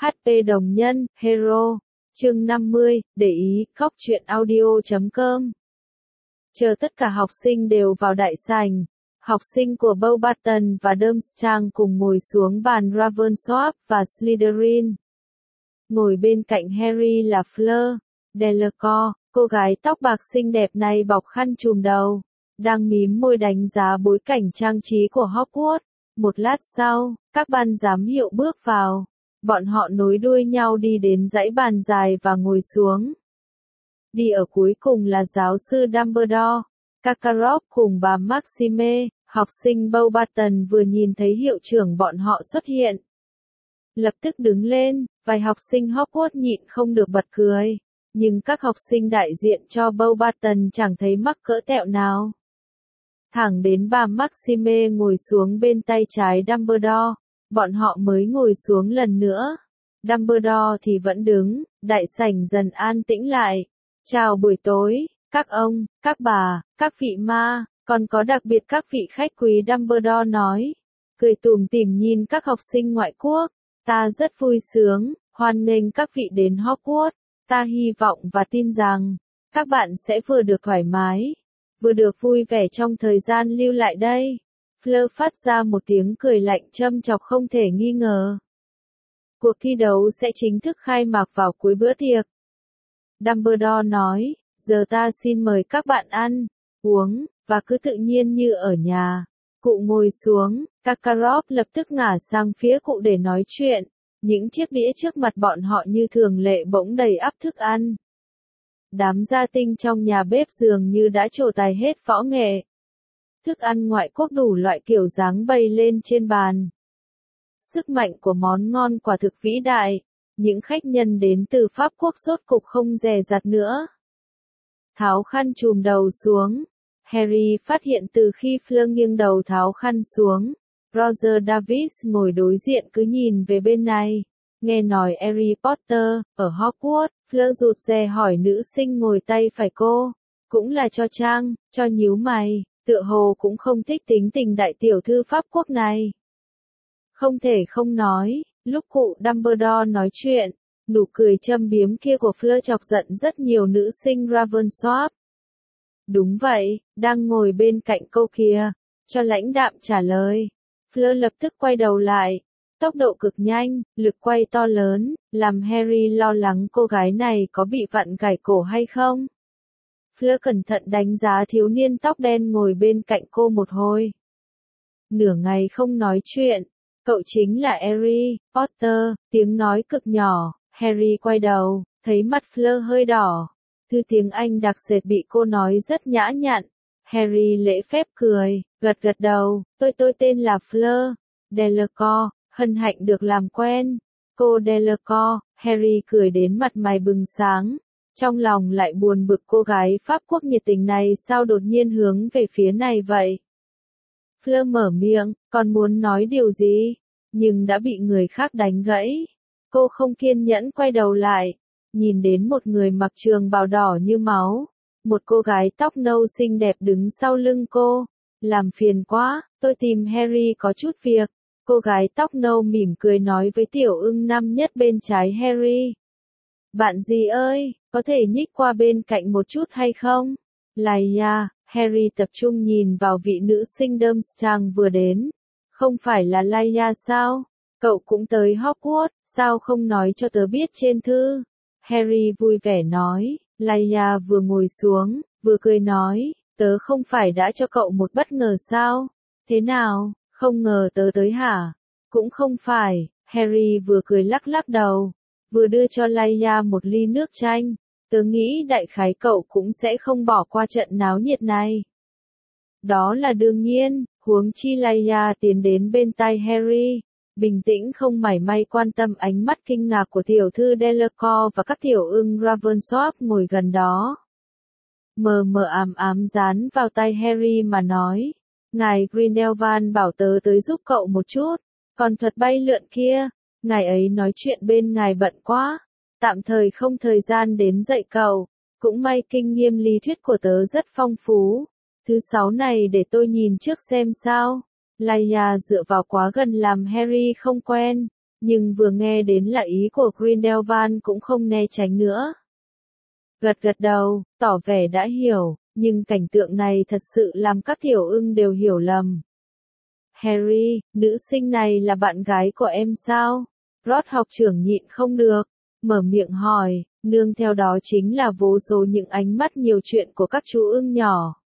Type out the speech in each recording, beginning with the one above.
HP đồng nhân, Hero. Chương 50, để ý, khóc chuyện audio.com. Chờ tất cả học sinh đều vào đại sảnh, học sinh của Beauxbaton và Durmstrang cùng ngồi xuống bàn Ravencroft và Slytherin. Ngồi bên cạnh Harry là Fleur Delacour, cô gái tóc bạc xinh đẹp này bọc khăn trùm đầu, đang mím môi đánh giá bối cảnh trang trí của Hogwarts. Một lát sau, các ban giám hiệu bước vào. Bọn họ nối đuôi nhau đi đến dãy bàn dài và ngồi xuống. Đi ở cuối cùng là giáo sư Dumbledore, Karkaroff cùng bà Maxime. Học sinh Beauxbaton vừa nhìn thấy hiệu trưởng bọn họ xuất hiện, lập tức đứng lên. Vài học sinh Hogwarts nhịn không được bật cười, nhưng các học sinh đại diện cho Beauxbaton chẳng thấy mắc cỡ tẹo nào. Thẳng đến bà Maxime ngồi xuống bên tay trái Dumbledore, bọn họ mới ngồi xuống lần nữa. Dumbledore thì vẫn đứng. Đại sảnh dần an tĩnh lại. Chào buổi tối, các ông, các bà, các vị ma, còn có đặc biệt các vị khách quý, Dumbledore nói, cười tủm tỉm nhìn các học sinh ngoại quốc. Ta rất vui sướng, hoan nghênh các vị đến Hogwarts. Ta hy vọng và tin rằng, các bạn sẽ vừa được thoải mái, vừa được vui vẻ trong thời gian lưu lại đây. Fleur phát ra một tiếng cười lạnh châm chọc không thể nghi ngờ. Cuộc thi đấu sẽ chính thức khai mạc vào cuối bữa tiệc. Dumbledore nói, giờ ta xin mời các bạn ăn, uống, và cứ tự nhiên như ở nhà. Cụ ngồi xuống, Karkaroff lập tức ngả sang phía cụ để nói chuyện. Những chiếc đĩa trước mặt bọn họ như thường lệ bỗng đầy ắp thức ăn. Đám gia tinh trong nhà bếp dường như đã trổ tài hết võ nghệ. Thức ăn ngoại quốc đủ loại kiểu dáng bày lên trên bàn. Sức mạnh của món ngon quả thực vĩ đại. Những khách nhân đến từ Pháp Quốc rốt cục không dè dặt nữa. Tháo khăn trùm đầu xuống. Harry phát hiện từ khi Fleur nghiêng đầu tháo khăn xuống, Roger Davis ngồi đối diện cứ nhìn về bên này. Nghe nói Harry Potter, ở Hogwarts, Fleur rụt rè hỏi nữ sinh ngồi tay phải cô, cũng là cho Trang, cho nhíu mày, tựa hồ cũng không thích tính tình đại tiểu thư Pháp Quốc này. Không thể không nói, lúc cụ Dumbledore nói chuyện, nụ cười châm biếm kia của Fleur chọc giận rất nhiều nữ sinh Ravencroft. Đúng vậy, đang ngồi bên cạnh cô kia, cho lãnh đạm trả lời. Fleur lập tức quay đầu lại. Tốc độ cực nhanh, lực quay to lớn, làm Harry lo lắng cô gái này có bị vặn gãy cổ hay không. Fleur cẩn thận đánh giá thiếu niên tóc đen ngồi bên cạnh cô một hồi. Nửa ngày không nói chuyện. Cậu chính là Harry Potter, tiếng nói cực nhỏ. Harry quay đầu, thấy mặt Fleur hơi đỏ. Thứ tiếng Anh đặc sệt bị cô nói rất nhã nhặn. Harry lễ phép cười, gật gật đầu, tôi tên là Fleur Delacour, hân hạnh được làm quen. Cô Delacour, Harry cười đến mặt mày bừng sáng. Trong lòng lại buồn bực cô gái Pháp Quốc nhiệt tình này sao đột nhiên hướng về phía này vậy. Fleur mở miệng, còn muốn nói điều gì, nhưng đã bị người khác đánh gãy. Cô không kiên nhẫn quay đầu lại, nhìn đến một người mặc trường bào đỏ như máu. Một cô gái tóc nâu xinh đẹp đứng sau lưng cô. Làm phiền quá, tôi tìm Harry có chút việc. Cô gái tóc nâu mỉm cười nói với tiểu ưng năm nhất bên trái Harry. Bạn gì ơi, có thể nhích qua bên cạnh một chút hay không? Laia, Harry tập trung nhìn vào vị nữ sinh Durmstrang vừa đến. Không phải là Laia sao? Cậu cũng tới Hogwarts, sao không nói cho tớ biết trên thư? Harry vui vẻ nói. Laia vừa ngồi xuống, vừa cười nói, tớ không phải đã cho cậu một bất ngờ sao? Thế nào, không ngờ tớ tới hả? Cũng không phải, Harry vừa cười lắc lắc đầu, vừa đưa cho Laia một ly nước chanh. Tớ nghĩ đại khái cậu cũng sẽ không bỏ qua trận náo nhiệt này. Đó là đương nhiên, huống chi. Laia tiến đến bên tai Harry, bình tĩnh không mảy may quan tâm ánh mắt kinh ngạc của tiểu thư Delacour và các tiểu ưng Ravencroft ngồi gần đó. Mờ mờ ám ám dán vào tai Harry mà nói, ngài Grindelwald bảo tớ tới giúp cậu một chút, còn thuật bay lượn kia, ngài ấy nói chuyện bên ngài bận quá, tạm thời không thời gian đến dạy cậu, cũng may kinh nghiệm lý thuyết của tớ rất phong phú. Thứ sáu này để tôi nhìn trước xem sao. Laia dựa vào quá gần làm Harry không quen, nhưng vừa nghe đến là ý của Grindelwald cũng không né tránh nữa. Gật gật đầu, tỏ vẻ đã hiểu, nhưng cảnh tượng này thật sự làm các tiểu ưng đều hiểu lầm. Harry, nữ sinh này là bạn gái của em sao? Rod học trưởng nhịn không được, mở miệng hỏi, nương theo đó chính là vô số những ánh mắt nhiều chuyện của các chú ưng nhỏ.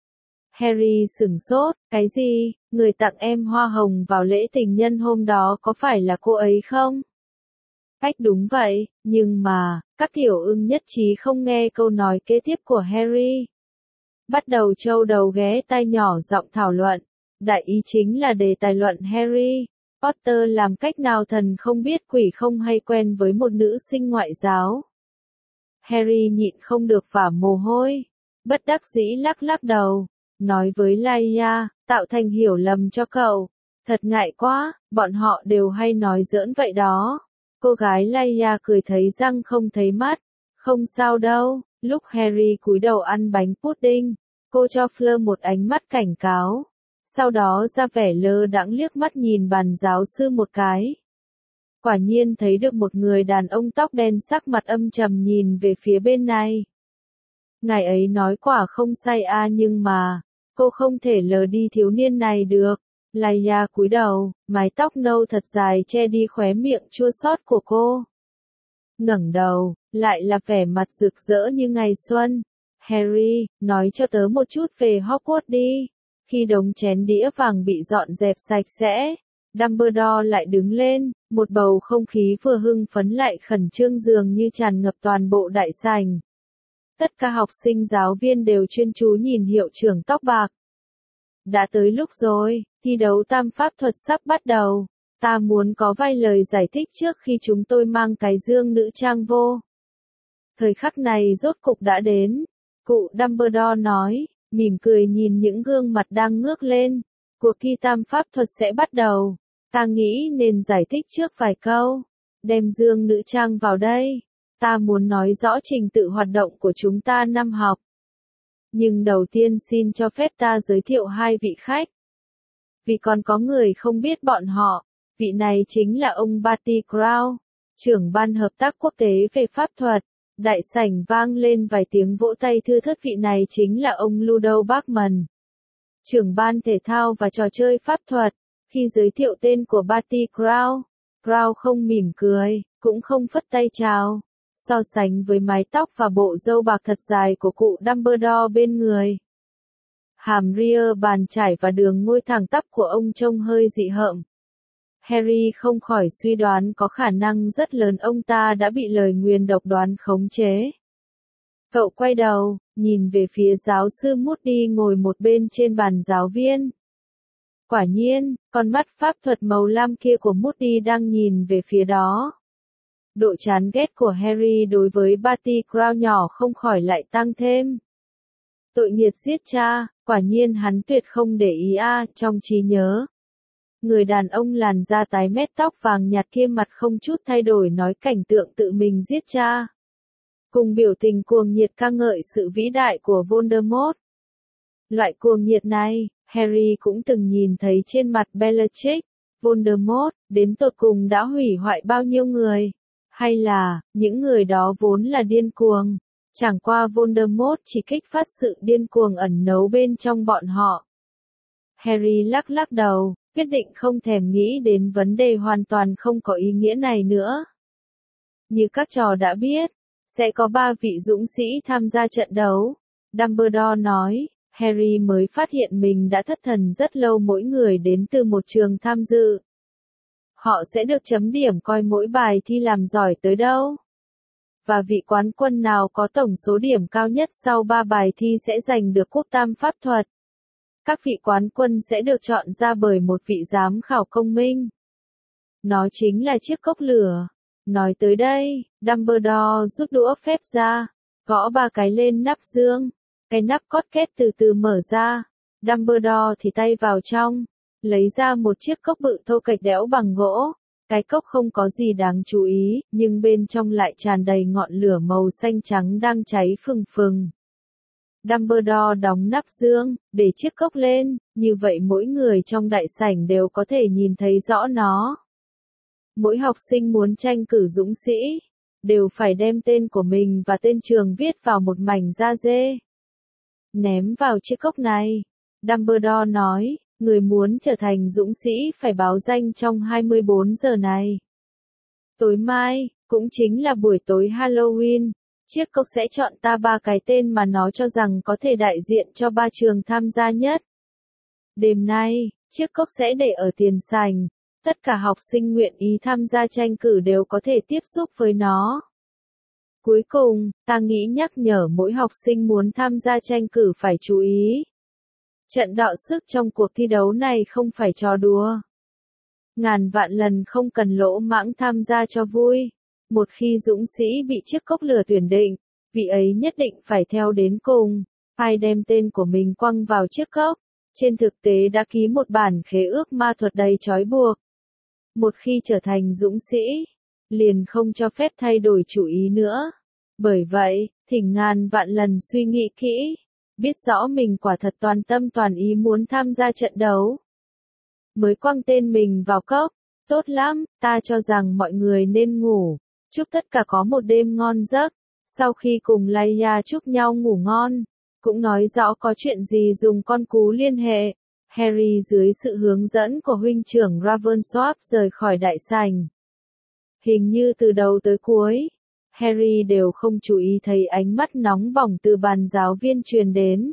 Harry sửng sốt, cái gì, người tặng em hoa hồng vào lễ tình nhân hôm đó có phải là cô ấy không? Cách đúng vậy, nhưng mà, các tiểu ưng nhất trí không nghe câu nói kế tiếp của Harry. Bắt đầu trâu đầu ghé tai nhỏ giọng thảo luận, đại ý chính là đề tài luận Harry Potter làm cách nào thần không biết quỷ không hay quen với một nữ sinh ngoại giáo. Harry nhịn không được vả mồ hôi, bất đắc dĩ lắc lắc đầu, nói với Laia, tạo thành hiểu lầm cho cậu. Thật ngại quá, bọn họ đều hay nói giỡn vậy đó. Cô gái Laia cười thấy răng không thấy mắt. Không sao đâu, lúc Harry cúi đầu ăn bánh pudding, cô cho Fleur một ánh mắt cảnh cáo. Sau đó ra vẻ lơ đãng liếc mắt nhìn bàn giáo sư một cái. Quả nhiên thấy được một người đàn ông tóc đen sắc mặt âm trầm nhìn về phía bên này. Ngài ấy nói quả không sai nhưng mà, cô không thể lờ đi thiếu niên này được. Laia cúi đầu, mái tóc nâu thật dài che đi khóe miệng chua xót của cô. Ngẩng đầu, lại là vẻ mặt rực rỡ như ngày xuân. Harry, nói cho tớ một chút về Hogwarts đi. Khi đống chén đĩa vàng bị dọn dẹp sạch sẽ, Dumbledore lại đứng lên, một bầu không khí vừa hưng phấn lại khẩn trương dường như tràn ngập toàn bộ đại sảnh. Tất cả học sinh giáo viên đều chuyên chú nhìn hiệu trưởng tóc bạc. Đã tới lúc rồi, thi đấu tam pháp thuật sắp bắt đầu. Ta muốn có vài lời giải thích trước khi chúng tôi mang cái dương nữ trang vô. Thời khắc này rốt cục đã đến. Cụ Dumbledore nói, mỉm cười nhìn những gương mặt đang ngước lên. Cuộc thi tam pháp thuật sẽ bắt đầu. Ta nghĩ nên giải thích trước vài câu. Đem dương nữ trang vào đây. Ta muốn nói rõ trình tự hoạt động của chúng ta năm học. Nhưng đầu tiên xin cho phép ta giới thiệu hai vị khách. Vì còn có người không biết bọn họ, vị này chính là ông Barty Crouch, trưởng ban hợp tác quốc tế về pháp thuật. Đại sảnh vang lên vài tiếng vỗ tay thưa thớt, vị này chính là ông Ludo Bagman, trưởng ban thể thao và trò chơi pháp thuật. Khi giới thiệu tên của Barty Crouch, Crouch không mỉm cười, cũng không phất tay chào. So sánh với mái tóc và bộ râu bạc thật dài của cụ Dumbledore bên người, hàm ria bàn chải và đường ngôi thẳng tắp của ông trông hơi dị hợm. Harry không khỏi suy đoán có khả năng rất lớn ông ta đã bị lời nguyền độc đoán khống chế. Cậu quay đầu, nhìn về phía giáo sư Moody ngồi một bên trên bàn giáo viên. Quả nhiên, con mắt pháp thuật màu lam kia của Moody đang nhìn về phía đó. Độ chán ghét của Harry đối với Barty Crouch nhỏ không khỏi lại tăng thêm. Tội nghiệt giết cha, quả nhiên hắn tuyệt không để ý trong trí nhớ. Người đàn ông làn da tái mét tóc vàng nhạt kia mặt không chút thay đổi nói cảnh tượng tự mình giết cha. Cùng biểu tình cuồng nhiệt ca ngợi sự vĩ đại của Voldemort. Loại cuồng nhiệt này, Harry cũng từng nhìn thấy trên mặt Bellatrix. Voldemort, đến tột cùng đã hủy hoại bao nhiêu người? Hay là, những người đó vốn là điên cuồng? Chẳng qua Voldemort chỉ kích phát sự điên cuồng ẩn nấu bên trong bọn họ. Harry lắc lắc đầu, quyết định không thèm nghĩ đến vấn đề hoàn toàn không có ý nghĩa này nữa. Như các trò đã biết, sẽ có 3 vị dũng sĩ tham gia trận đấu. Dumbledore nói, Harry mới phát hiện mình đã thất thần rất lâu, mỗi người đến từ một trường tham dự. Họ sẽ được chấm điểm coi mỗi bài thi làm giỏi tới đâu. Và vị quán quân nào có tổng số điểm cao nhất sau 3 bài thi sẽ giành được cúp tam pháp thuật. Các vị quán quân sẽ được chọn ra bởi một vị giám khảo công minh. Nó chính là chiếc cốc lửa. Nói tới đây, Dumbledore rút đũa phép ra, gõ 3 cái lên nắp dương. Cái nắp cót két từ từ mở ra. Dumbledore thì tay vào trong, lấy ra một chiếc cốc bự thô kệch đẽo bằng gỗ. Cái cốc không có gì đáng chú ý, nhưng bên trong lại tràn đầy ngọn lửa màu xanh trắng đang cháy phừng phừng. Dumbledore đóng nắp dương, để chiếc cốc lên, như vậy mỗi người trong đại sảnh đều có thể nhìn thấy rõ nó. Mỗi học sinh muốn tranh cử dũng sĩ, đều phải đem tên của mình và tên trường viết vào một mảnh da dê. Ném vào chiếc cốc này. Dumbledore nói, người muốn trở thành dũng sĩ phải báo danh trong 24 giờ này. Tối mai, cũng chính là buổi tối Halloween, chiếc cốc sẽ chọn ta 3 cái tên mà nó cho rằng có thể đại diện cho 3 trường tham gia nhất. Đêm nay, chiếc cốc sẽ để ở tiền sảnh, tất cả học sinh nguyện ý tham gia tranh cử đều có thể tiếp xúc với nó. Cuối cùng, ta nghĩ nhắc nhở mỗi học sinh muốn tham gia tranh cử phải chú ý. Trận đọ sức trong cuộc thi đấu này không phải trò đùa. Ngàn vạn lần không cần lỗ mãng tham gia cho vui. Một khi dũng sĩ bị chiếc cốc lửa tuyển định, vị ấy nhất định phải theo đến cùng. Ai đem tên của mình quăng vào chiếc cốc, trên thực tế đã ký một bản khế ước ma thuật đầy trói buộc. Một khi trở thành dũng sĩ, liền không cho phép thay đổi chủ ý nữa. Bởi vậy, thỉnh ngàn vạn lần suy nghĩ kỹ, biết rõ mình quả thật toàn tâm toàn ý muốn tham gia trận đấu. Mới quăng tên mình vào cốc, tốt lắm, ta cho rằng mọi người nên ngủ. Chúc tất cả có một đêm ngon giấc. Sau khi cùng Laia chúc nhau ngủ ngon, cũng nói rõ có chuyện gì dùng con cú liên hệ. Harry dưới sự hướng dẫn của huynh trưởng Ravensworth rời khỏi đại sảnh. Hình như từ đầu tới cuối, Harry đều không chú ý thấy ánh mắt nóng bỏng từ bàn giáo viên truyền đến.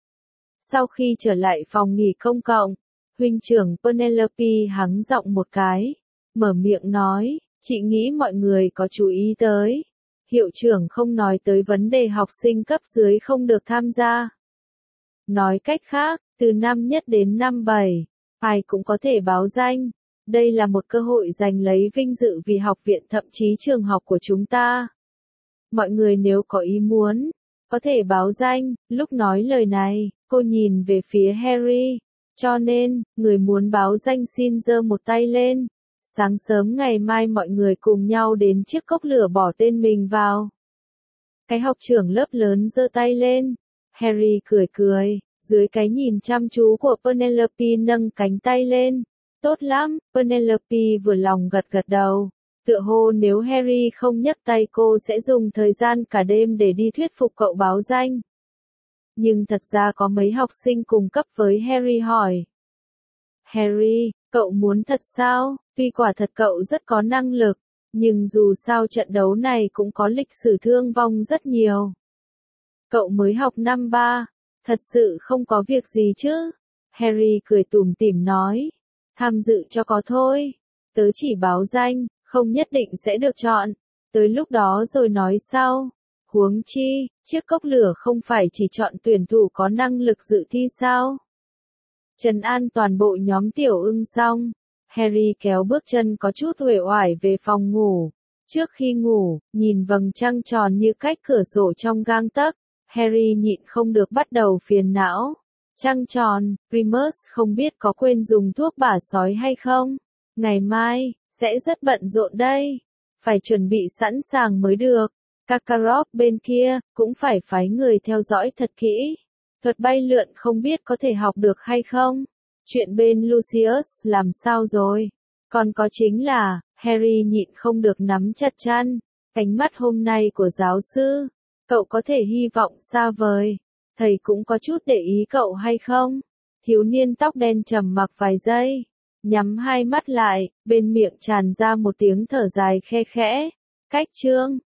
Sau khi trở lại phòng nghỉ công cộng, huynh trưởng Penelope hắng giọng một cái, mở miệng nói, chị nghĩ mọi người có chú ý tới. Hiệu trưởng không nói tới vấn đề học sinh cấp dưới không được tham gia. Nói cách khác, từ năm nhất đến năm 7, ai cũng có thể báo danh. Đây là một cơ hội giành lấy vinh dự vì học viện thậm chí trường học của chúng ta. Mọi người nếu có ý muốn, có thể báo danh. Lúc nói lời này, cô nhìn về phía Harry. Cho nên, người muốn báo danh xin giơ một tay lên. Sáng sớm ngày mai mọi người cùng nhau đến chiếc cốc lửa bỏ tên mình vào. Cái học trưởng lớp lớn giơ tay lên. Harry cười cười, dưới cái nhìn chăm chú của Penelope nâng cánh tay lên. Tốt lắm, Penelope vừa lòng gật gật đầu. Tựa hồ nếu Harry không nhấc tay cô sẽ dùng thời gian cả đêm để đi thuyết phục cậu báo danh. Nhưng thật ra có mấy học sinh cùng cấp với Harry hỏi. Harry, cậu muốn thật sao? Tuy quả thật cậu rất có năng lực, nhưng dù sao trận đấu này cũng có lịch sử thương vong rất nhiều. Cậu mới học năm 3, thật sự không có việc gì chứ? Harry cười tủm tỉm nói. Tham dự cho có thôi. Tớ chỉ báo danh, không nhất định sẽ được chọn. Tới lúc đó rồi nói sau. Huống chi, chiếc cốc lửa không phải chỉ chọn tuyển thủ có năng lực dự thi sao? Trấn an toàn bộ nhóm tiểu ưng xong, Harry kéo bước chân có chút uể oải về phòng ngủ. Trước khi ngủ, nhìn vầng trăng tròn như cách cửa sổ trong gang tấc, Harry nhịn không được bắt đầu phiền não. Trăng tròn, Remus không biết có quên dùng thuốc bả sói hay không? Ngày mai, sẽ rất bận rộn đây. Phải chuẩn bị sẵn sàng mới được. Karkaroff bên kia, cũng phải phái người theo dõi thật kỹ. Thuật bay lượn không biết có thể học được hay không? Chuyện bên Lucius làm sao rồi? Còn có chính là, Harry nhịn không được nắm chặt chăn. Ánh mắt hôm nay của giáo sư. Cậu có thể hy vọng xa vời. Thầy cũng có chút để ý cậu hay không? Thiếu niên tóc đen trầm mặc vài giây. Nhắm hai mắt lại, bên miệng tràn ra một tiếng thở dài khe khẽ. Cách chương.